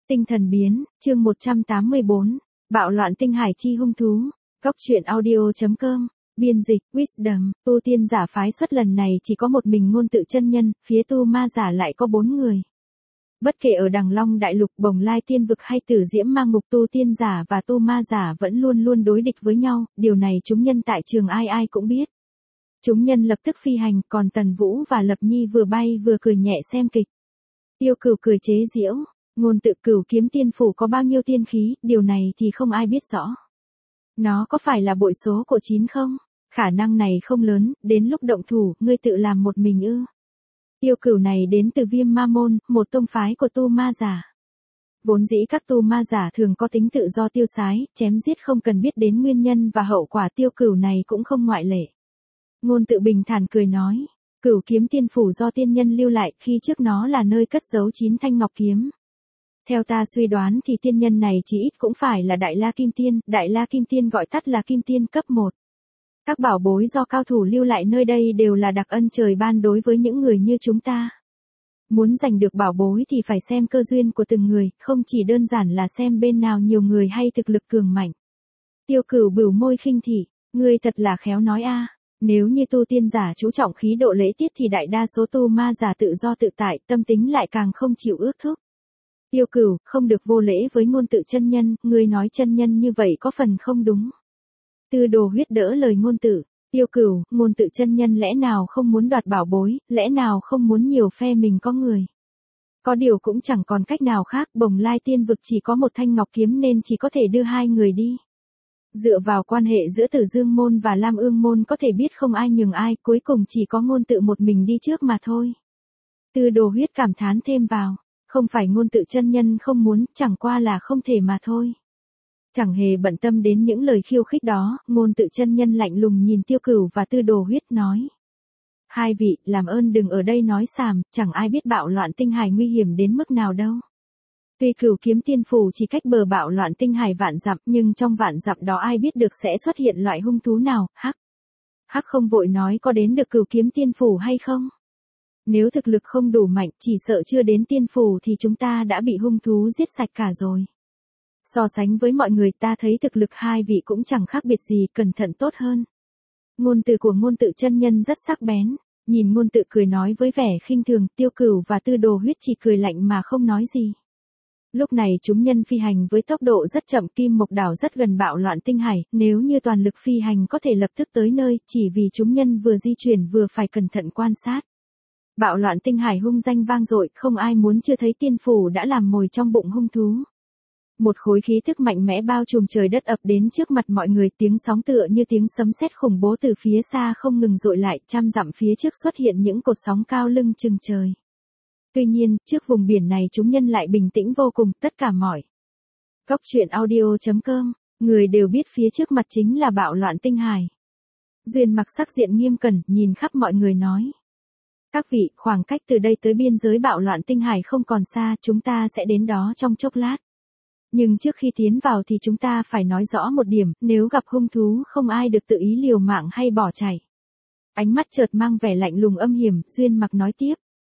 Tinh thần biến, chương 184, bạo loạn tinh hải chi hung thú. Góc truyện audio.com, biên dịch, Wisdom, tu tiên giả phái xuất lần này chỉ có một mình Ngôn Tự chân nhân, phía tu ma giả lại có 4 người. Bất kể ở Đằng Long Đại Lục, Bồng Lai Tiên Vực hay Tử Diễm Ma Ngục, tu tiên giả và tu ma giả vẫn luôn luôn đối địch với nhau, điều này chúng nhân tại trường ai ai cũng biết. Chúng nhân lập tức phi hành, còn Tần Vũ và Lập Nhi vừa bay vừa cười nhẹ xem kịch. Tiêu Cửu cười chế giễu, Ngôn Tự Cửu kiếm tiên phủ có bao nhiêu tiên khí, điều này thì không ai biết rõ. Nó có phải là bội số của 9 không? Khả năng này không lớn, đến lúc động thủ, ngươi tự làm một mình ư? Tiêu Cửu này đến từ Viêm Ma Môn, một tông phái của tu ma giả. Vốn dĩ các tu ma giả thường có tính tự do tiêu sái, chém giết không cần biết đến nguyên nhân và hậu quả, Tiêu Cửu này cũng không ngoại lệ. Ngôn Tự bình thản cười nói, Cửu kiếm tiên phủ do tiên nhân lưu lại, khi trước nó là nơi cất giấu 9 thanh ngọc kiếm. Theo ta suy đoán thì tiên nhân này chỉ ít cũng phải là Đại La Kim Tiên, Đại La Kim Tiên gọi tắt là Kim Tiên cấp 1. Các bảo bối do cao thủ lưu lại nơi đây đều là đặc ân trời ban đối với những người như chúng ta. Muốn giành được bảo bối thì phải xem cơ duyên của từng người, không chỉ đơn giản là xem bên nào nhiều người hay thực lực cường mạnh. Tiêu Cửu bửu môi khinh thị, ngươi thật là khéo nói a. Nếu như tu tiên giả chú trọng khí độ lễ tiết thì đại đa số tu ma giả tự do tự tại, tâm tính lại càng không chịu ước thúc. Tiêu Cửu, không được vô lễ với Ngôn Tự chân nhân, ngươi nói chân nhân như vậy có phần không đúng. Tư Đồ Huyết đỡ lời Ngôn Tự, Tiêu Cửu, Ngôn Tự chân nhân lẽ nào không muốn đoạt bảo bối, lẽ nào không muốn nhiều phe mình có người. Có điều cũng chẳng còn cách nào khác, Bồng Lai Tiên Vực chỉ có một thanh ngọc kiếm nên chỉ có thể đưa 2 người đi. Dựa vào quan hệ giữa Tử Dương Môn và Lam Ương Môn có thể biết không ai nhường ai, cuối cùng chỉ có Ngôn Tự một mình đi trước mà thôi. Tư Đồ Huyết cảm thán thêm vào, không phải Ngôn Tự chân nhân không muốn, chẳng qua là không thể mà thôi. Chẳng hề bận tâm đến những lời khiêu khích đó, Ngôn Tự chân nhân lạnh lùng nhìn Tiêu Cửu và Tư Đồ Huyết nói. 2 vị, làm ơn đừng ở đây nói xàm, chẳng ai biết bạo loạn tinh hải nguy hiểm đến mức nào đâu. Tuy Cửu kiếm tiên phủ chỉ cách bờ bạo loạn tinh hải vạn dặm, nhưng trong vạn dặm đó ai biết được sẽ xuất hiện loại hung thú nào, Hắc không vội nói có đến được Cửu kiếm tiên phủ hay không? Nếu thực lực không đủ mạnh, chỉ sợ chưa đến tiên phủ thì chúng ta đã bị hung thú giết sạch cả rồi. So sánh với mọi người, ta thấy thực lực 2 vị cũng chẳng khác biệt gì, cẩn thận tốt hơn. Ngôn từ của Ngôn Tự chân nhân rất sắc bén, nhìn Ngôn Tự cười nói với vẻ khinh thường, Tiêu Cửu và Tư Đồ Huyết chỉ cười lạnh mà không nói gì. Lúc này chúng nhân phi hành với tốc độ rất chậm, Kim Mộc Đảo rất gần bạo loạn tinh hải, nếu như toàn lực phi hành có thể lập tức tới nơi, chỉ vì chúng nhân vừa di chuyển vừa phải cẩn thận quan sát. Bạo loạn tinh hải hung danh vang dội, không ai muốn chưa thấy tiên phủ đã làm mồi trong bụng hung thú. Một khối khí thức mạnh mẽ bao trùm trời đất ập đến trước mặt mọi người, tiếng sóng tựa như tiếng sấm sét khủng bố từ phía xa không ngừng dội lại, trăm dặm phía trước xuất hiện những cột sóng cao lưng chừng trời. Tuy nhiên, trước vùng biển này chúng nhân lại bình tĩnh vô cùng, tất cả mọi. Góc truyện audio.com, người đều biết phía trước mặt chính là bạo loạn tinh hải. Duyên Mặc sắc diện nghiêm cẩn, nhìn khắp mọi người nói. Các vị, khoảng cách từ đây tới biên giới bạo loạn tinh hải không còn xa, chúng ta sẽ đến đó trong chốc lát. Nhưng trước khi tiến vào thì chúng ta phải nói rõ một điểm, nếu gặp hung thú không ai được tự ý liều mạng hay bỏ chạy. Ánh mắt chợt mang vẻ lạnh lùng âm hiểm, Duyên Mặc nói tiếp.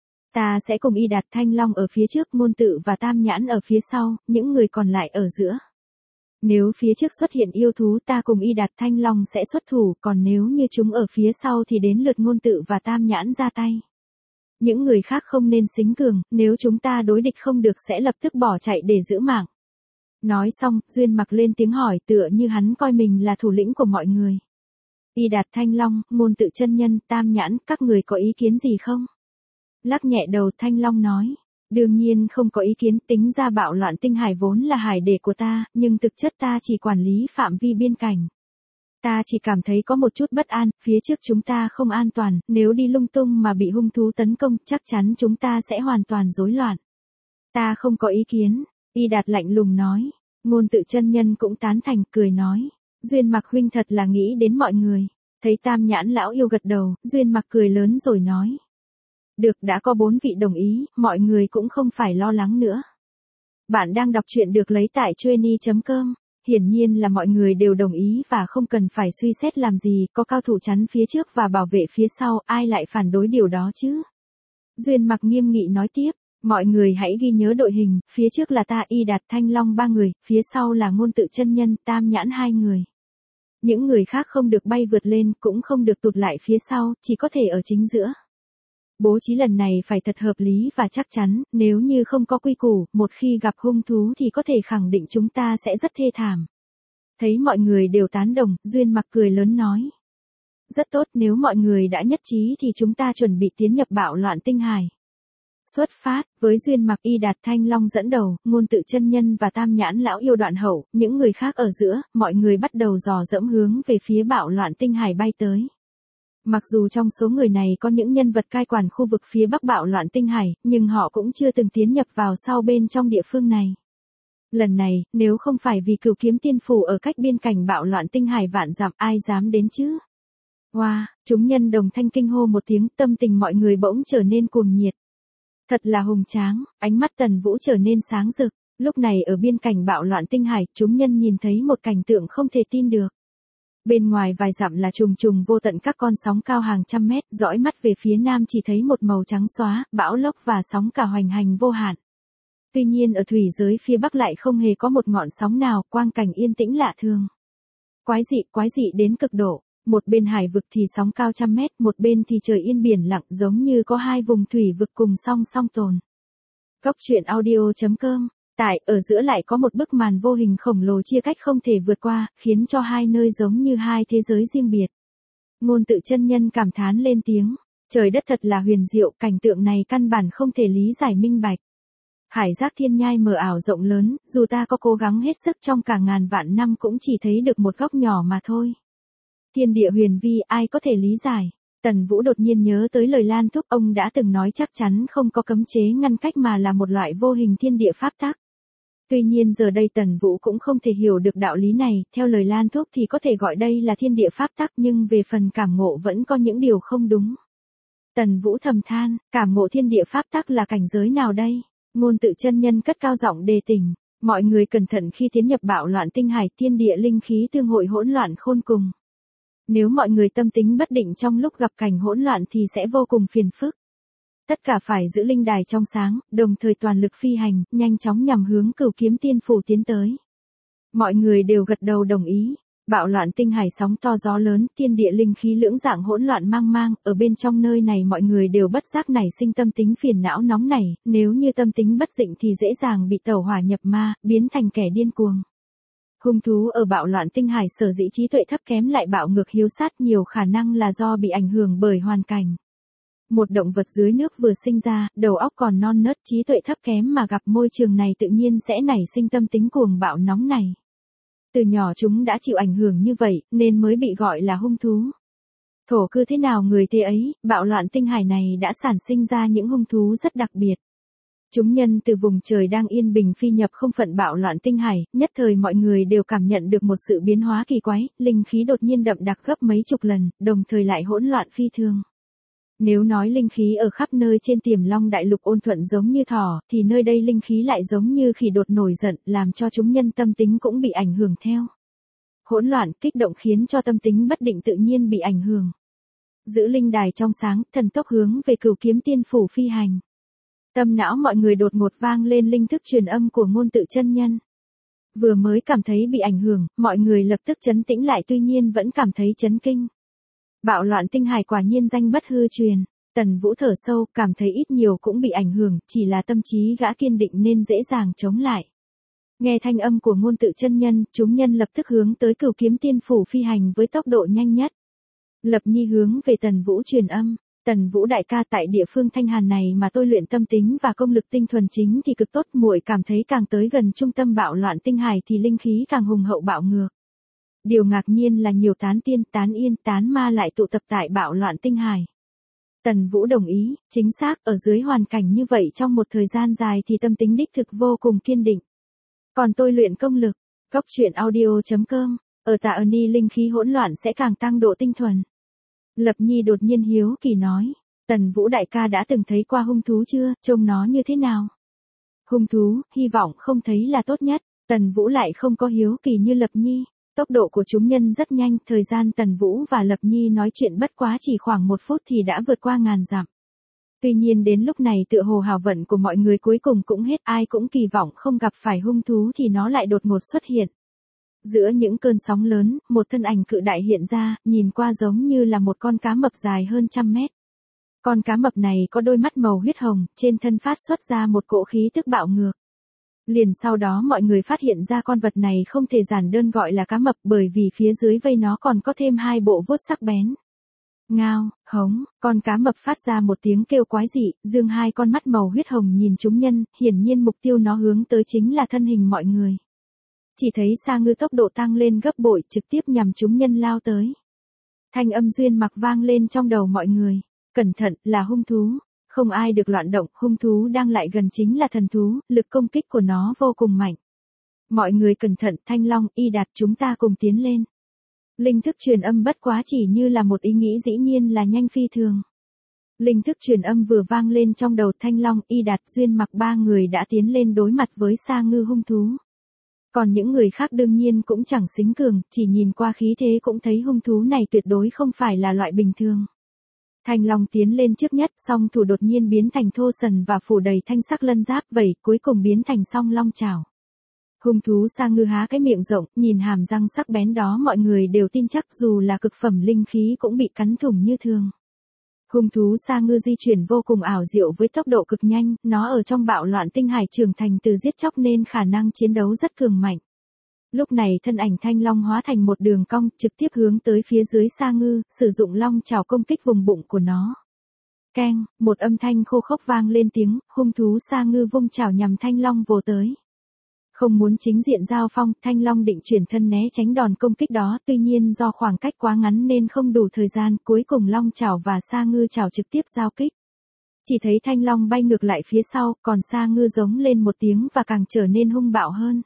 Ta sẽ cùng Y Đạt Thanh Long ở phía trước, Ngôn Tự và Tam Nhãn ở phía sau, những người còn lại ở giữa. Nếu phía trước xuất hiện yêu thú ta cùng Y Đạt Thanh Long sẽ xuất thủ, còn nếu như chúng ở phía sau thì đến lượt Ngôn Tự và Tam Nhãn ra tay. Những người khác không nên xính cường, nếu chúng ta đối địch không được sẽ lập tức bỏ chạy để giữ mạng. Nói xong, Duyên Mặc lên tiếng hỏi tựa như hắn coi mình là thủ lĩnh của mọi người. Y Đạt Thanh Long, Ngôn Tự chân nhân, Tam Nhãn, các người có ý kiến gì không? Lắc nhẹ đầu, Thanh Long nói. Đương nhiên không có ý kiến, tính ra bạo loạn tinh hải vốn là hải đề của ta, nhưng thực chất ta chỉ quản lý phạm vi biên cảnh. Ta chỉ cảm thấy có một chút bất an, phía trước chúng ta không an toàn, nếu đi lung tung mà bị hung thú tấn công, chắc chắn chúng ta sẽ hoàn toàn rối loạn. Ta không có ý kiến, Y Đạt lạnh lùng nói. Ngôn Tự chân nhân cũng tán thành, cười nói. Duyên Mặc huynh thật là nghĩ đến mọi người. Thấy Tam Nhãn lão yêu gật đầu, Duyên Mặc cười lớn rồi nói. Được, đã có 4 vị đồng ý, mọi người cũng không phải lo lắng nữa. Bạn đang đọc truyện được lấy tại Trainy.com. Hiển nhiên là mọi người đều đồng ý và không cần phải suy xét làm gì, có cao thủ chắn phía trước và bảo vệ phía sau, ai lại phản đối điều đó chứ? Duyên Mặc nghiêm nghị nói tiếp, Mọi người hãy ghi nhớ đội hình, phía trước là ta Y Đạt Thanh Long 3 người, phía sau là Ngôn Tự Chân Nhân, Tam Nhãn 2 người. Những người khác không được bay vượt lên, cũng không được tụt lại phía sau, chỉ có thể ở chính giữa. Bố trí lần này phải thật hợp lý và chắc chắn, nếu như không có quy củ, một khi gặp hung thú thì có thể khẳng định chúng ta sẽ rất thê thảm. Thấy mọi người đều tán đồng, Duyên Mặc cười lớn nói. Rất tốt, nếu mọi người đã nhất trí thì chúng ta chuẩn bị tiến nhập bạo loạn tinh hải. Xuất phát, với Duyên Mặc Y Đạt Thanh Long dẫn đầu, Ngôn Tự Chân Nhân và Tam Nhãn Lão Yêu Đoạn Hậu, những người khác ở giữa, mọi người bắt đầu dò dẫm hướng về phía bạo loạn tinh hải bay tới. Mặc dù trong số người này có những nhân vật cai quản khu vực phía bắc bạo loạn tinh hải, nhưng họ cũng chưa từng tiến nhập vào sau bên trong địa phương này. Lần này, nếu không phải vì Cửu Kiếm Tiên Phủ ở cách biên cảnh bạo loạn tinh hải vạn dặm, ai dám đến chứ? Wow, chúng nhân đồng thanh kinh hô một tiếng, tâm tình mọi người bỗng trở nên cuồng nhiệt. Thật là hùng tráng, ánh mắt Tần Vũ trở nên sáng rực. Lúc này ở biên cảnh bạo loạn tinh hải, chúng nhân nhìn thấy một cảnh tượng không thể tin được. Bên ngoài vài dặm là trùng trùng vô tận các con sóng cao hàng trăm mét, dõi mắt về phía nam chỉ thấy một màu trắng xóa, bão lốc và sóng cả hoành hành vô hạn. Tuy nhiên ở thủy giới phía bắc lại không hề có một ngọn sóng nào, quang cảnh yên tĩnh lạ thường. Quái dị đến cực độ. Một bên hải vực thì sóng cao trăm mét, một bên thì trời yên biển lặng, giống như có hai vùng thủy vực cùng song song tồn. Cốc truyện audio.com. Tại, ở giữa lại có một bức màn vô hình khổng lồ chia cách không thể vượt qua, khiến cho hai nơi giống như hai thế giới riêng biệt. Ngôn Tự Chân Nhân cảm thán lên tiếng. Trời đất thật là huyền diệu, cảnh tượng này căn bản không thể lý giải minh bạch. Hải giác thiên nhai mờ ảo rộng lớn, dù ta có cố gắng hết sức trong cả ngàn vạn năm cũng chỉ thấy được một góc nhỏ mà thôi. Thiên địa huyền vi, ai có thể lý giải? Tần Vũ đột nhiên nhớ tới lời Lan Thúc, ông đã từng nói chắc chắn không có cấm chế ngăn cách mà là một loại vô hình thiên địa pháp tắc. Tuy nhiên giờ đây Tần Vũ cũng không thể hiểu được đạo lý này, theo lời Lan Thúc thì có thể gọi đây là thiên địa pháp tắc, nhưng về phần cảm ngộ vẫn có những điều không đúng. Tần Vũ thầm than, cảm ngộ thiên địa pháp tắc là cảnh giới nào đây? Ngôn Tự Chân Nhân cất cao giọng đề tỉnh. Mọi người cẩn thận khi tiến nhập bạo loạn tinh hải, thiên địa linh khí tương hội hỗn loạn khôn cùng. Nếu mọi người tâm tính bất định trong lúc gặp cảnh hỗn loạn thì sẽ vô cùng phiền phức. Tất cả phải giữ linh đài trong sáng, đồng thời toàn lực phi hành, nhanh chóng nhằm hướng Cửu Kiếm Tiên Phủ tiến tới. Mọi người đều gật đầu đồng ý. Bạo loạn tinh hải sóng to gió lớn, thiên địa linh khí lưỡng dạng hỗn loạn mang mang, ở bên trong nơi này mọi người đều bất giác nảy sinh tâm tính phiền não nóng nảy, nếu như tâm tính bất định thì dễ dàng bị tẩu hỏa nhập ma, biến thành kẻ điên cuồng. Hung thú ở bạo loạn tinh hải sở dĩ trí tuệ thấp kém lại bạo ngược hiếu sát, nhiều khả năng là do bị ảnh hưởng bởi hoàn cảnh. Một động vật dưới nước vừa sinh ra, đầu óc còn non nớt, trí tuệ thấp kém mà gặp môi trường này tự nhiên sẽ nảy sinh tâm tính cuồng bạo nóng này. Từ nhỏ chúng đã chịu ảnh hưởng như vậy, nên mới bị gọi là hung thú. Thổ cư thế nào người thế ấy, bạo loạn tinh hải này đã sản sinh ra những hung thú rất đặc biệt. Chúng nhân từ vùng trời đang yên bình phi nhập không phận bạo loạn tinh hải, nhất thời mọi người đều cảm nhận được một sự biến hóa kỳ quái, linh khí đột nhiên đậm đặc gấp mấy chục lần, đồng thời lại hỗn loạn phi thường. Nếu nói linh khí ở khắp nơi trên Tiềm Long Đại Lục ôn thuận giống như thỏ, thì nơi đây linh khí lại giống như khỉ đột nổi giận, làm cho chúng nhân tâm tính cũng bị ảnh hưởng theo. Hỗn loạn, kích động khiến cho tâm tính bất định tự nhiên bị ảnh hưởng. Giữ linh đài trong sáng, thần tốc hướng về Cửu Kiếm Tiên Phủ phi hành. Tâm não mọi người đột ngột vang lên linh thức truyền âm của Ngôn Tự Chân Nhân. Vừa mới cảm thấy bị ảnh hưởng, mọi người lập tức trấn tĩnh lại, tuy nhiên vẫn cảm thấy chấn kinh. Bạo loạn tinh hải quả nhiên danh bất hư truyền. Tần Vũ thở sâu, cảm thấy ít nhiều cũng bị ảnh hưởng, chỉ là tâm trí gã kiên định nên dễ dàng chống lại. Nghe thanh âm của Ngôn Tự Chân Nhân, chúng nhân lập tức hướng tới Cửu Kiếm Tiên Phủ phi hành với tốc độ nhanh nhất. Lập Nhi hướng về Tần Vũ truyền âm. Tần Vũ đại ca, tại địa phương Thanh Hàn này mà tôi luyện tâm tính và công lực tinh thuần chính thì cực tốt, muội cảm thấy càng tới gần trung tâm bạo loạn tinh hải thì linh khí càng hùng hậu bạo ngược. Điều ngạc nhiên là nhiều tán tiên, tán yên, tán ma lại tụ tập tại bạo loạn tinh hải. Tần Vũ đồng ý, chính xác, ở dưới hoàn cảnh như vậy trong một thời gian dài thì tâm tính đích thực vô cùng kiên định. Còn tôi luyện công lực, cốc truyện audio.com, ở Tạ Ni linh khí hỗn loạn sẽ càng tăng độ tinh thuần. Lập Nhi đột nhiên hiếu kỳ nói, Tần Vũ đại ca đã từng thấy qua hung thú chưa, trông nó như thế nào? Hung thú, hy vọng không thấy là tốt nhất. Tần Vũ lại không có hiếu kỳ như Lập Nhi. Tốc độ của chúng nhân rất nhanh, thời gian Tần Vũ và Lập Nhi nói chuyện bất quá chỉ khoảng 1 phút thì đã vượt qua ngàn dặm. Tuy nhiên đến lúc này tựa hồ hào vận của mọi người cuối cùng cũng hết, ai cũng kỳ vọng không gặp phải hung thú thì nó lại đột ngột xuất hiện. Giữa những cơn sóng lớn, một thân ảnh cự đại hiện ra, nhìn qua giống như là một con cá mập dài hơn 100 mét. Con cá mập này có đôi mắt màu huyết hồng, trên thân phát xuất ra một cỗ khí tức bạo ngược. Liền sau đó mọi người phát hiện ra con vật này không thể giản đơn gọi là cá mập bởi vì phía dưới vây nó còn có thêm 2 bộ vuốt sắc bén. Ngao, hống, con cá mập phát ra một tiếng kêu quái dị, dương 2 con mắt màu huyết hồng nhìn chúng nhân, hiển nhiên mục tiêu nó hướng tới chính là thân hình mọi người. Chỉ thấy Sa Ngư tốc độ tăng lên gấp bội trực tiếp nhằm chúng nhân lao tới. Thanh âm Duyên Mặc vang lên trong đầu mọi người. Cẩn thận, là hung thú. Không ai được loạn động, hung thú đang lại gần chính là thần thú, lực công kích của nó vô cùng mạnh. Mọi người cẩn thận, Thanh Long, Y Đạt chúng ta cùng tiến lên. Linh thức truyền âm bất quá chỉ như là một ý nghĩ dĩ nhiên là nhanh phi thường. Linh thức truyền âm vừa vang lên trong đầu Thanh Long, Y Đạt, Duyên Mặc 3 người đã tiến lên đối mặt với Sa Ngư hung thú. Còn những người khác đương nhiên cũng chẳng xính cường, chỉ nhìn qua khí thế cũng thấy hung thú này tuyệt đối không phải là loại bình thường. Thanh Long tiến lên trước nhất, song thủ đột nhiên biến thành thô sần và phủ đầy thanh sắc lân giáp vẩy, cuối cùng biến thành song long chảo. Hung thú Sa Ngư há cái miệng rộng, nhìn hàm răng sắc bén đó mọi người đều tin chắc dù là cực phẩm linh khí cũng bị cắn thủng như thường. Hung thú Sa Ngư di chuyển vô cùng ảo diệu với tốc độ cực nhanh, nó ở trong bạo loạn tinh hải trưởng thành từ giết chóc nên khả năng chiến đấu rất cường mạnh. Lúc này thân ảnh Thanh Long hóa thành một đường cong trực tiếp hướng tới phía dưới Sa Ngư, sử dụng long chảo công kích vùng bụng của nó. Keng, một âm thanh khô khốc vang lên tiếng, hung thú Sa Ngư vung chảo nhằm Thanh Long vồ tới. Không muốn chính diện giao phong, Thanh Long định chuyển thân né tránh đòn công kích đó, tuy nhiên do khoảng cách quá ngắn nên không đủ thời gian, cuối cùng long chảo và Sa Ngư chảo trực tiếp giao kích. Chỉ thấy Thanh Long bay ngược lại phía sau, còn Sa Ngư giống lên một tiếng và càng trở nên hung bạo hơn.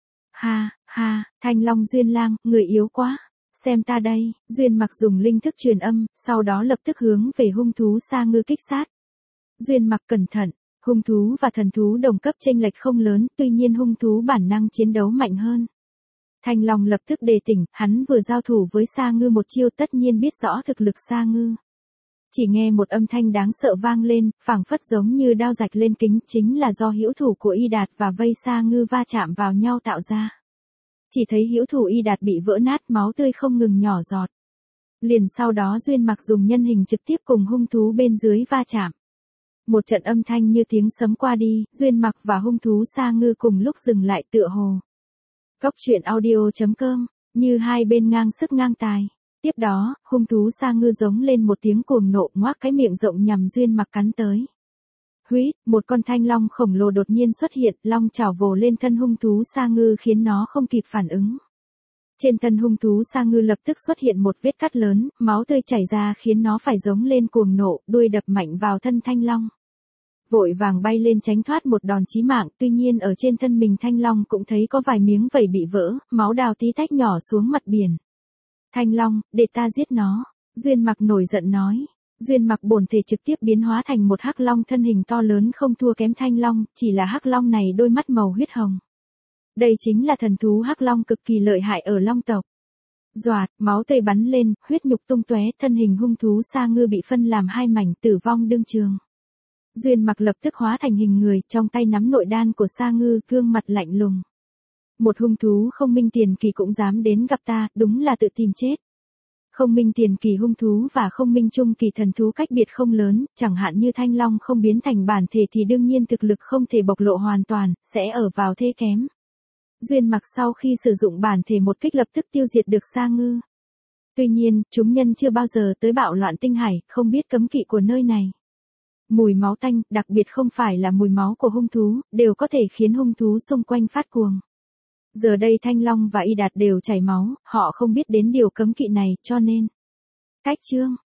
Ha, ha, Thanh Long Duyên Lang, người yếu quá, xem ta đây, Duyên Mặc dùng linh thức truyền âm, sau đó lập tức hướng về hung thú Sa Ngư kích sát. Duyên Mặc cẩn thận. Hung thú và thần thú đồng cấp chênh lệch không lớn, tuy nhiên hung thú bản năng chiến đấu mạnh hơn. Thanh Long lập tức đề tỉnh, hắn vừa giao thủ với Sa Ngư một chiêu tất nhiên biết rõ thực lực Sa Ngư. Chỉ nghe một âm thanh đáng sợ vang lên, phảng phất giống như đao rạch lên kính, chính là do hữu thủ của Y Đạt và vây Sa Ngư va chạm vào nhau tạo ra. Chỉ thấy hữu thủ Y Đạt bị vỡ nát, máu tươi không ngừng nhỏ giọt. Liền sau đó Duyên Mặc dùng nhân hình trực tiếp cùng hung thú bên dưới va chạm. Một trận âm thanh như tiếng sấm qua đi, Duyên Mặc và hung thú Sa Ngư cùng lúc dừng lại tựa hồ. Cốc truyện audio.com, như hai bên ngang sức ngang tài. Tiếp đó, hung thú Sa Ngư giống lên một tiếng cuồng nộ ngoác cái miệng rộng nhằm Duyên Mặc cắn tới. Huýt, một con thanh long khổng lồ đột nhiên xuất hiện, long chảo vồ lên thân hung thú Sa Ngư khiến nó không kịp phản ứng. Trên thân hung thú Sa Ngư lập tức xuất hiện một vết cắt lớn, máu tươi chảy ra khiến nó phải giống lên cuồng nộ, đuôi đập mạnh vào thân thanh long. Vội vàng bay lên tránh thoát một đòn chí mạng, tuy nhiên ở trên thân mình thanh long cũng thấy có vài miếng vảy bị vỡ, máu đào tí tách nhỏ xuống mặt biển. Thanh long, để ta giết nó, Duyên Mặc nổi giận nói. Duyên Mặc bổn thể trực tiếp biến hóa thành một hắc long thân hình to lớn không thua kém thanh long, chỉ là hắc long này đôi mắt màu huyết hồng. Đây chính là thần thú hắc long cực kỳ lợi hại ở long tộc. Doạt, máu tươi bắn lên, huyết nhục tung tóe, thân hình hung thú Sa Ngư bị phân làm 2 mảnh, tử vong đương trường. Duyên Mặc lập tức hóa thành hình người, trong tay nắm nội đan của Sa Ngư, gương mặt lạnh lùng. Một hung thú không minh tiền kỳ cũng dám đến gặp ta, đúng là tự tìm chết. Không minh tiền kỳ hung thú và không minh trung kỳ thần thú cách biệt không lớn, chẳng hạn như thanh long không biến thành bản thể thì đương nhiên thực lực không thể bộc lộ hoàn toàn, sẽ ở vào thế kém. Duyên Mặc sau khi sử dụng bản thể một kích lập tức tiêu diệt được Sa Ngư. Tuy nhiên, chúng nhân chưa bao giờ tới bạo loạn tinh hải, không biết cấm kỵ của nơi này. Mùi máu tanh, đặc biệt không phải là mùi máu của hung thú, đều có thể khiến hung thú xung quanh phát cuồng. Giờ đây Thanh Long và Y Đạt đều chảy máu, họ không biết đến điều cấm kỵ này, cho nên. Cách chương.